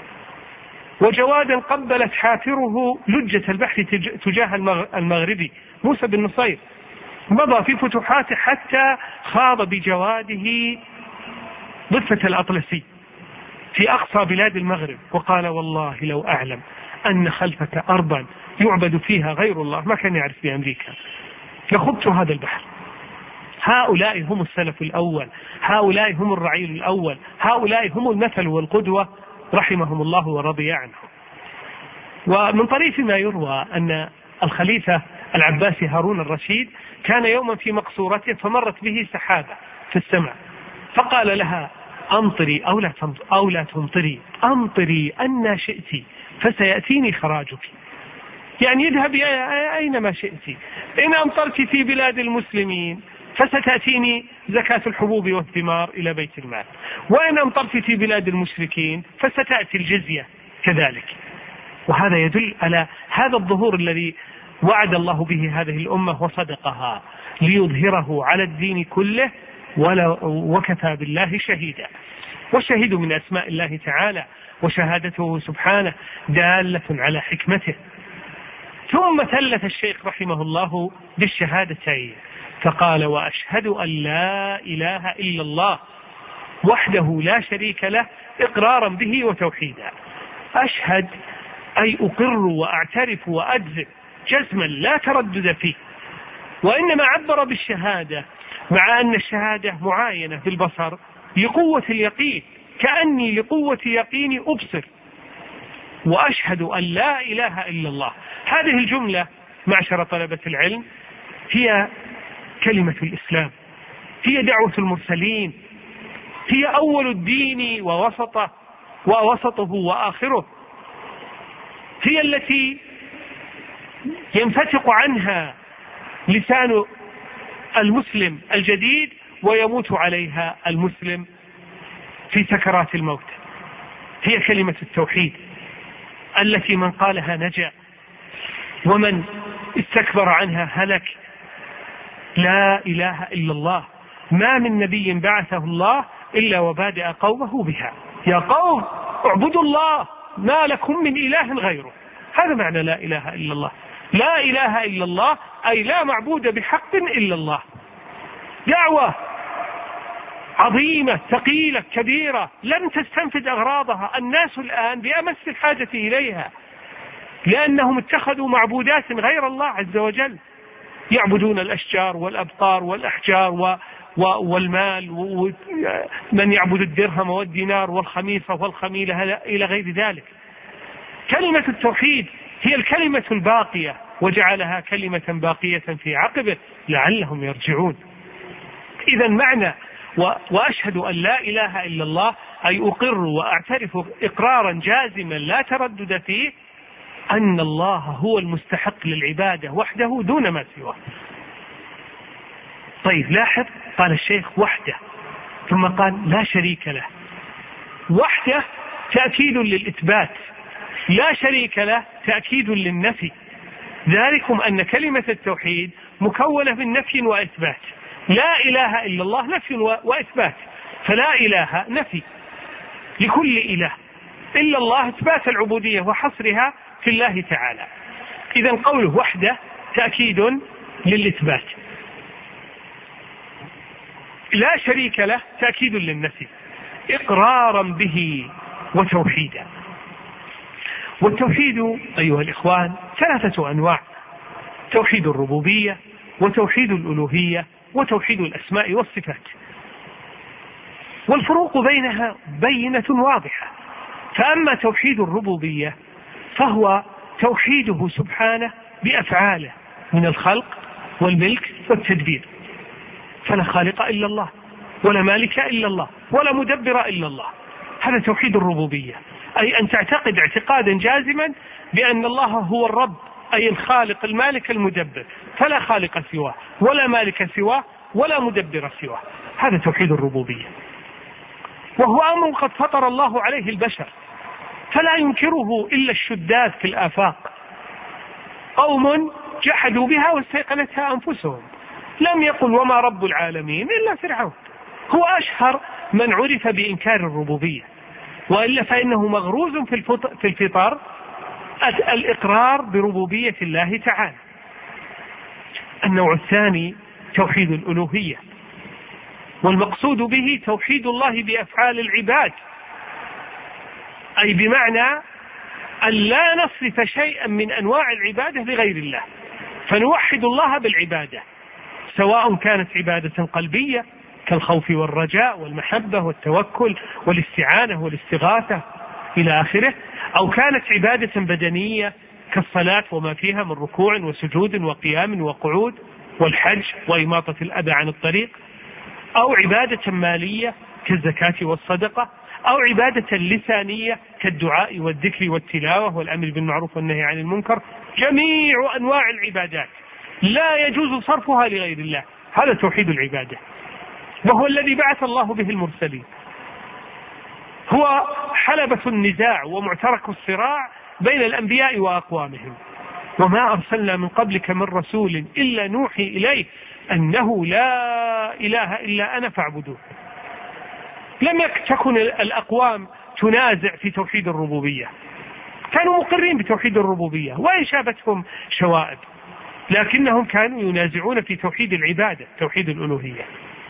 وجوادا قبلت حافره لجة البحر تجاه المغربي موسى بن نصير، مضى في فتوحاته حتى خاض بجواده ضفة الأطلسي في أقصى بلاد المغرب، وقال والله لو أعلم أن خلفك أرضا يعبد فيها غير الله ما كان يعرف بأمريكا لخضت هذا البحر. هؤلاء هم السلف الأول، هؤلاء هم الرعيل الأول، هؤلاء هم المثل والقدوة رحمهم الله ورضي عنهم. ومن طريف ما يروى أن الخليفة العباسي هارون الرشيد كان يوما في مقصورته فمرت به سحابة في السماء فقال لها أمطري أو لا أو لا تمطري، أمطري أن شئت فسيأتيني خراجك، يعني اذهب أينما شئت، إن أمطرت في بلاد المسلمين فستأتيني زكاة الحبوب والثمار إلى بيت المال، وإن أمطرت في بلاد المشركين فستأتي الجزية كذلك. وهذا يدل على هذا الظهور الذي وعد الله به هذه الأمة وصدقها ليظهره على الدين كله وكفى بالله شهيدا. والشهيد من أسماء الله تعالى وشهادته سبحانه دالة على حكمته. ثم ثلث الشيخ رحمه الله بالشهادتين فقال وأشهد أن لا إله إلا الله وحده لا شريك له إقرارا به وتوحيدا. أشهد أي أقر وأعترف وأجزم جزما لا تردد فيه، وإنما عبر بالشهادة مع أن الشهادة معاينة بالبصر لقوة اليقين، كأني لقوة يقيني أبصر. وأشهد أن لا إله إلا الله، هذه الجملة معشر طلبة العلم هي كلمة الإسلام، هي دعوة المرسلين، هي أول الدين ووسطه ووسطه وآخره، هي التي ينفتق عنها لسان المسلم الجديد ويموت عليها المسلم في سكرات الموت. هي كلمة التوحيد التي من قالها نجا ومن استكبر عنها هلك. لا إله إلا الله، ما من نبي بعثه الله إلا وبادأ قومه بها، يا قوم اعبدوا الله ما لكم من إله غيره. هذا معنى لا إله إلا الله. لا إله إلا الله أي لا معبود بحق إلا الله. دعوة عظيمة ثقيلة كبيرة لن تستنفد أغراضها الناس الآن بأمس الحاجة إليها، لأنهم اتخذوا معبودات غير الله عز وجل، يعبدون الأشجار والأبقار والأحجار و والمال، ومن يعبد الدرهم والدينار والخميصة والخميلة إلى غير ذلك. كلمة التوحيد هي الكلمة الباقية وجعلها كلمة باقية في عقبه لعلهم يرجعون. إذا معنى وأشهد أن لا إله إلا الله أي أقر وأعترف إقرارا جازما لا تردد فيه أن الله هو المستحق للعبادة وحده دون ما سواه. طيب لاحظ، قال الشيخ وحده ثم قال لا شريك له. وحده تأكيد للإثبات، لا شريك له تأكيد للنفي. ذلكم أن كلمة التوحيد مكونة من نفي وإثبات. لا إله إلا الله نفي وإثبات، فلا إله نفي لكل إله إلا الله، إثبات العبودية وحصرها في الله تعالى. إذن قوله وحده تأكيد للإثبات، لا شريك له تأكيد للنفي، إقرارا به وتوحيدا. والتوحيد أيها الإخوان ثلاثة أنواع: توحيد الربوبية وتوحيد الألوهية وتوحيد الأسماء والصفات، والفروق بينها بينة واضحة. فأما توحيد الربوبية فهو توحيده سبحانه بأفعاله من الخلق والملك والتدبير، فلا خالق إلا الله ولا مالك إلا الله ولا مدبر إلا الله. هذا توحيد الربوبية، أي أن تعتقد اعتقادا جازما بأن الله هو الرب، أي الخالق المالك المدبر، فلا خالق سواه ولا مالك سواه ولا مدبر سواه. هذا توحيد الربوبية، وهو أمر قد فطر الله عليه البشر، فلا ينكره إلا الشداد في الآفاق. قوم جحدوا بها واستيقنتها أنفسهم. لم يقل وما رب العالمين إلا فرعون، هو أشهر من عرف بإنكار الربوبية، وإلا فإنه مغروز في الفطر الإقرار بربوبية الله تعالى. النوع الثاني توحيد الألوهية، والمقصود به توحيد الله بأفعال العباد، أي بمعنى أن لا نصرف شيئا من أنواع العبادة لغير الله، فنوحد الله بالعبادة، سواء كانت عبادة قلبية كالخوف والرجاء والمحبة والتوكل والاستعانة والاستغاثة إلى آخره، أو كانت عبادة بدنية كالصلاة وما فيها من ركوع وسجود وقيام وقعود والحج وإماطة الأذى عن الطريق، أو عبادة مالية كالزكاة والصدقة، أو عبادة لسانية كالدعاء والذكر والتلاوة والأمر بالمعروف والنهي عن المنكر. جميع أنواع العبادات لا يجوز صرفها لغير الله، هذا توحيد العبادة، وهو الذي بعث الله به المرسلين، هو حلبة النزاع ومعترك الصراع بين الأنبياء وأقوامهم. وما أرسلنا من قبلك من رسول إلا نوحي إليه أنه لا إله إلا أنا فاعبدوه. لم تكن الأقوام تنازع في توحيد الربوبية، كانوا مقرين بتوحيد الربوبية وإن شابتهم شوائب، لكنهم كانوا ينازعون في توحيد العبادة، توحيد الألوهية.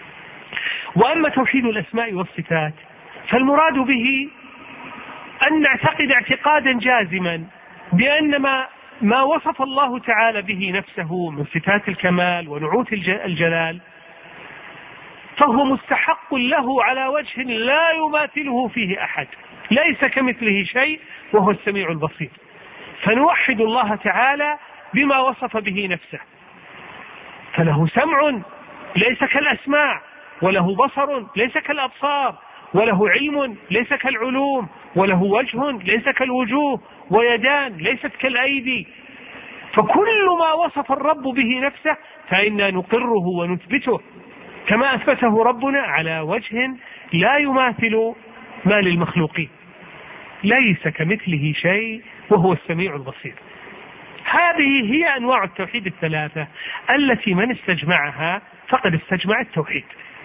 وأما توحيد الأسماء والصفات فالمراد به أن نعتقد اعتقادا جازما بأن ما, ما وصف الله تعالى به نفسه من صفات الكمال ونعوت الجلال فهو مستحق له على وجه لا يماثله فيه أحد، ليس كمثله شيء وهو السميع البصير. فنوحد الله تعالى بما وصف به نفسه، فله سمع ليس كالأسماع، وله بصر ليس كالأبصار، وله علم ليس كالعلوم، وله وجه ليس كالوجوه، ويدان ليست كالأيدي. فكل ما وصف الرب به نفسه فإنا نقره ونثبته كما أثبته ربنا على وجه لا يماثل ما للمخلوقين، ليس كمثله شيء وهو السميع البصير. هذه هي أنواع التوحيد الثلاثة التي من استجمعها فقد استجمع التوحيد،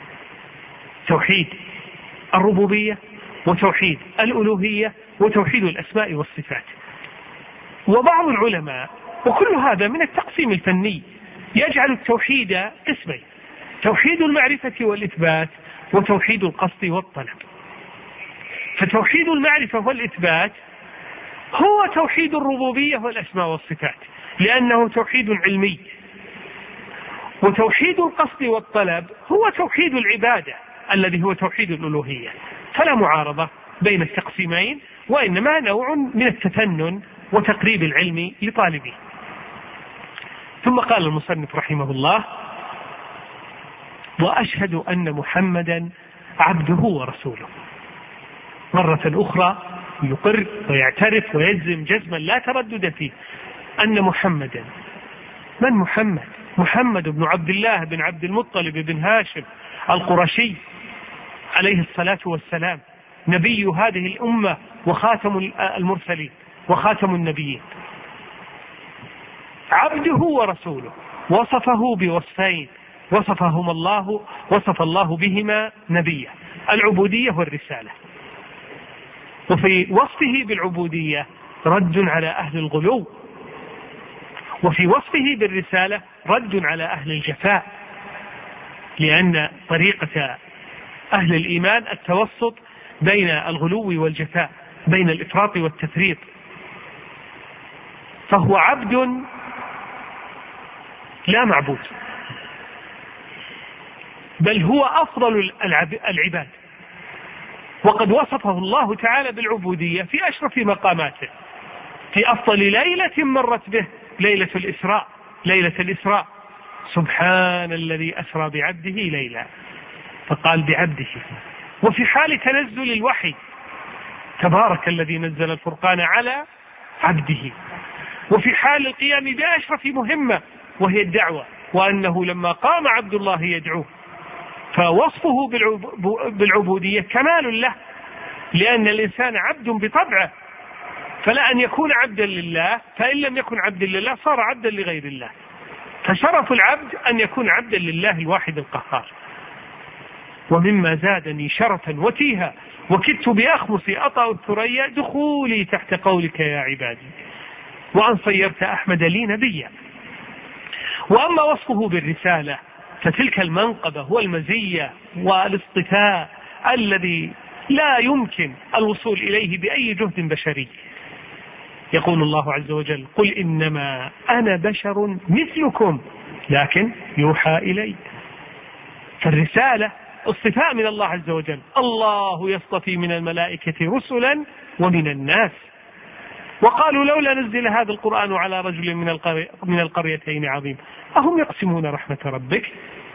توحيد الربوبية وتوحيد الألوهية وتوحيد الأسماء والصفات. وبعض العلماء، وكل هذا من التقسيم الفني، يجعل التوحيد قسمين: توحيد المعرفة والإثبات وتوحيد القصد والطلب. فتوحيد المعرفة والإثبات هو توحيد الربوبية والأسماء والصفات لأنه توحيد علمي، وتوحيد القصد والطلب هو توحيد العبادة الذي هو توحيد الألوهية. فلا معارضة بين التقسيمين، وإنما نوع من التفنن وتقريب العلم لطالبه. ثم قال المصنف رحمه الله: وأشهد أن محمدا عبده ورسوله. مرة أخرى يقر ويعترف ويجزم جزما لا تردد فيه أن محمدا، من محمد؟ محمد بن عبد الله بن عبد المطلب بن هاشم القرشي عليه الصلاة والسلام، نبي هذه الأمة وخاتم المرسلين وخاتم النبيين، عبده ورسوله. وصفه بوصفين وصفهما الله وصف الله بهما نبيه: العبودية والرسالة. وفي وصفه بالعبودية رد على أهل الغلو، وفي وصفه بالرسالة رد على أهل الجفاء، لأن طريقة أهل الإيمان التوسط بين الغلو والجفاء، بين الإفراط والتفريط. فهو عبد لا معبود، بل هو أفضل العباد، وقد وصفه الله تعالى بالعبودية في أشرف مقاماته، في أفضل ليلة مرت به، ليلة الإسراء. ليلة الإسراء سبحان الذي أسرى بعبده ليلا، فقال بعبده. وفي حال تنزل الوحي تبارك الذي نزل الفرقان على عبده. وفي حال القيام بأشرف مهمة وهي الدعوة وأنه لما قام عبد الله يدعوه فوصفه بالعبودية كمال له، لأن الإنسان عبد بطبعه، فلا أن يكون عبدا لله، فإن لم يكن عبدا لله صار عبدا لغير الله. فشرف العبد أن يكون عبدا لله الواحد القهار. ومما زادني شرفا وتيها وكدت بأخمصي أطأ الثريا دخولي تحت قولك يا عبادي، وأن صيرت أحمد لي نبيا. وأما وصفه بالرسالة فتلك المنقبة والمزية والاصطفاء الذي لا يمكن الوصول إليه بأي جهد بشري. يقول الله عز وجل: قل إنما أنا بشر مثلكم لكن يوحى إلي. فالرسالة اصطفاء من الله عز وجل. الله يصطفي من الملائكة رسلا ومن الناس. وقالوا لولا نزل هذا القرآن على رجل من القري من القريتين عظيم أهم يقسمون رحمة ربك.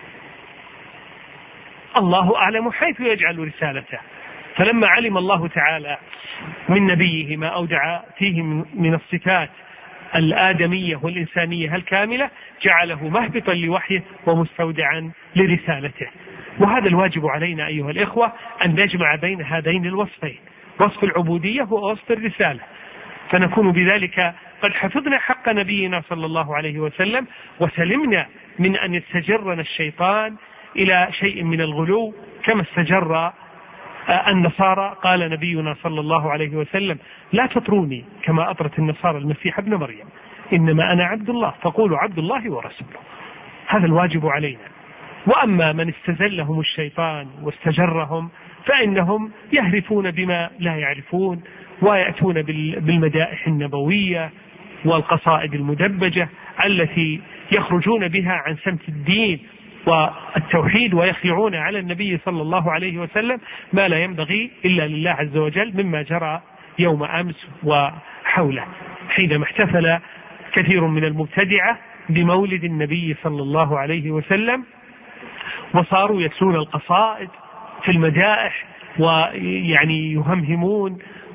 الله أعلم حيث يجعل رسالته. فلما علم الله تعالى من نبيه ما أودع فيه من الصفات الآدمية والإنسانية الكاملة جعله مهبطا لوحيه ومستودعا لرسالته. وهذا الواجب علينا أيها الإخوة أن نجمع بين هذين الوصفين، وصف العبودية ووصف الرسالة، فنكون بذلك قد حفظنا حق نبينا صلى الله عليه وسلم وسلمنا من أن يستجرنا الشيطان إلى شيء من الغلو كما استجر النصارى. قال نبينا صلى الله عليه وسلم: لا تطروني كما أطرت النصارى المسيح ابن مريم، إنما أنا عبد الله فقولوا عبد الله ورسوله. هذا الواجب علينا. وأما من استزلهم الشيطان واستجرهم فإنهم يهرفون بما لا يعرفون ويأتون بالمدائح النبوية والقصائد المدبجة التي يخرجون بها عن سمت الدين والتوحيد ويخلعون على النبي صلى الله عليه وسلم ما لا ينبغي إلا لله عز وجل، مما جرى يوم أمس وحوله حينما احتفل كثير من المبتدعة بمولد النبي صلى الله عليه وسلم وصاروا يتلون القصائد في المدائح ويعني يهمهمون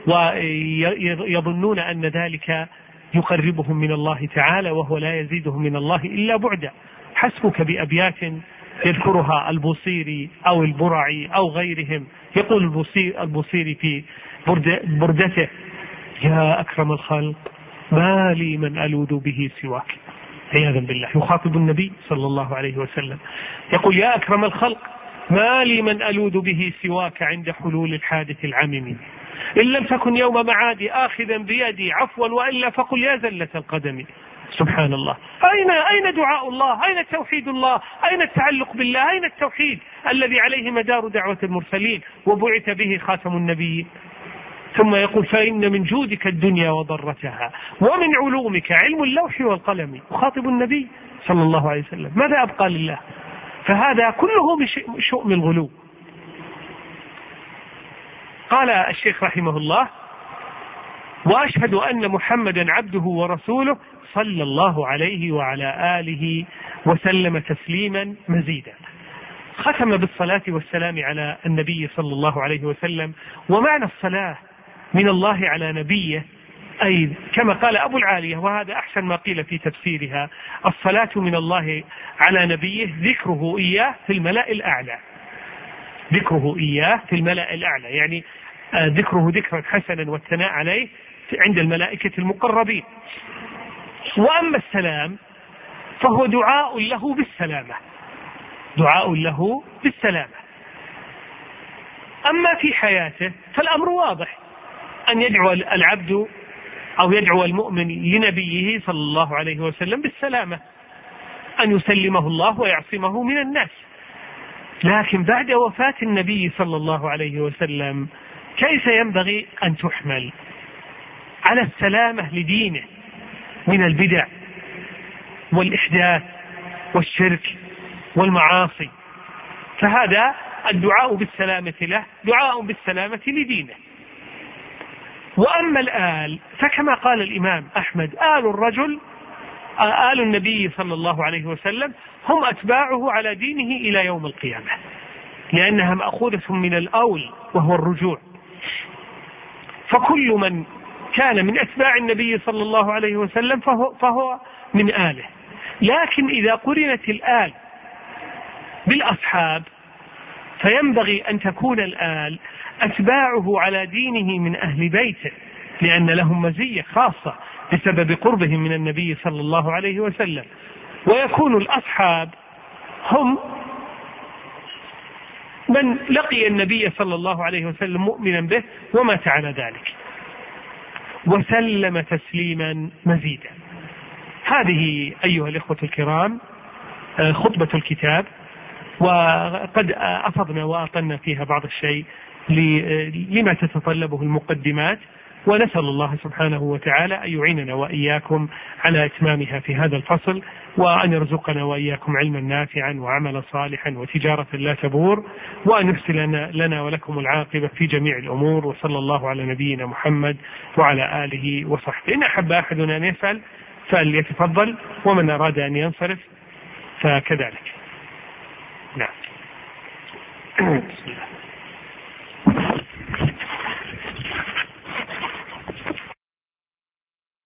ويظنون أن ذلك يقربهم من الله تعالى وهو لا يزيدهم من الله إلا بعدا. حسبك بأبيات يذكرها البوصيري أو البرعي أو غيرهم. يقول البوصيري, البوصيري في بردته: يا أكرم الخلق ما لي من ألوذ به سواك. عياذا بالله يخاطب النبي صلى الله عليه وسلم يقول: يا أكرم الخلق ما لي من ألوذ به سواك عند حلول الحادث العمم، إن لم تكن يوم معادي آخذا بيدي عفوا وإلا فقل يا زلة القدم. سبحان الله. أين أين دعاء الله؟ أين توحيد الله؟ أين التعلق بالله؟ أين التوحيد الذي عليه مدار دعوة المرسلين وبعث به خاتم النبيين؟ ثم يقول: فإن من جودك الدنيا وضرتها ومن علومك علم اللوح والقلم. يخاطب النبي صلى الله عليه وسلم، ماذا أبقى لله؟ فهذا كله من شؤم الغلو. قال الشيخ رحمه الله: وأشهد أن محمدا عبده ورسوله صلى الله عليه وعلى آله وسلم تسليما مزيدا. ختم بالصلاة والسلام على النبي صلى الله عليه وسلم. ومعنى الصلاة من الله على نبيه أي كما قال أبو العالية، وهذا أحسن ما قيل في تفسيرها: الصلاة من الله على نبيه ذكره إياه في الملأ الأعلى. ذكره إياه في الملأ الأعلى يعني ذكره ذكرا حسنا والثناء عليه عند الملائكة المقربين. وأما السلام فهو دعاء له بالسلامة، دعاء له بالسلامة. أما في حياته فالأمر واضح، أن يدعو العبد أو يدعو المؤمن لنبيه صلى الله عليه وسلم بالسلامة، أن يسلمه الله ويعصمه من الناس. لكن بعد وفاة النبي صلى الله عليه وسلم كيف ينبغي أن تحمل على السلامة لدينه من البدع والإحداث والشرك والمعاصي؟ فهذا الدعاء بالسلامة له دعاء بالسلامة لدينه. وأما الآل فكما قال الإمام أحمد: آل الرجل آل النبي صلى الله عليه وسلم هم أتباعه على دينه إلى يوم القيامة، لأنها مأخوذة من الأول وهو الرجوع. فكل من كان من أتباع النبي صلى الله عليه وسلم فهو, فهو من آله. لكن إذا قرنت الآل بالأصحاب فينبغي أن تكون الآل أتباعه على دينه من أهل بيته، لأن لهم مزية خاصة بسبب قربهم من النبي صلى الله عليه وسلم، ويكون الأصحاب هم من لقي النبي صلى الله عليه وسلم مؤمنا به ومات على ذلك وسلم تسليما مزيدا. هذه أيها الإخوة الكرام خطبة الكتاب، وقد أفضنا وأطلنا فيها بعض الشيء لما تتطلبه المقدمات، ونسأل الله سبحانه وتعالى أن يعيننا وإياكم على إتمامها في هذا الفصل، وأن يرزقنا وإياكم علما نافعا وعملا صالحا وتجارة لا تبور، وأن يحسن لنا ولكم العاقبة في جميع الأمور. وصلى الله على نبينا محمد وعلى آله وصحبه. إن أحب أحدنا أن يسأل فليتفضل، ومن أراد أن ينصرف فكذلك. نعم. بسم الله.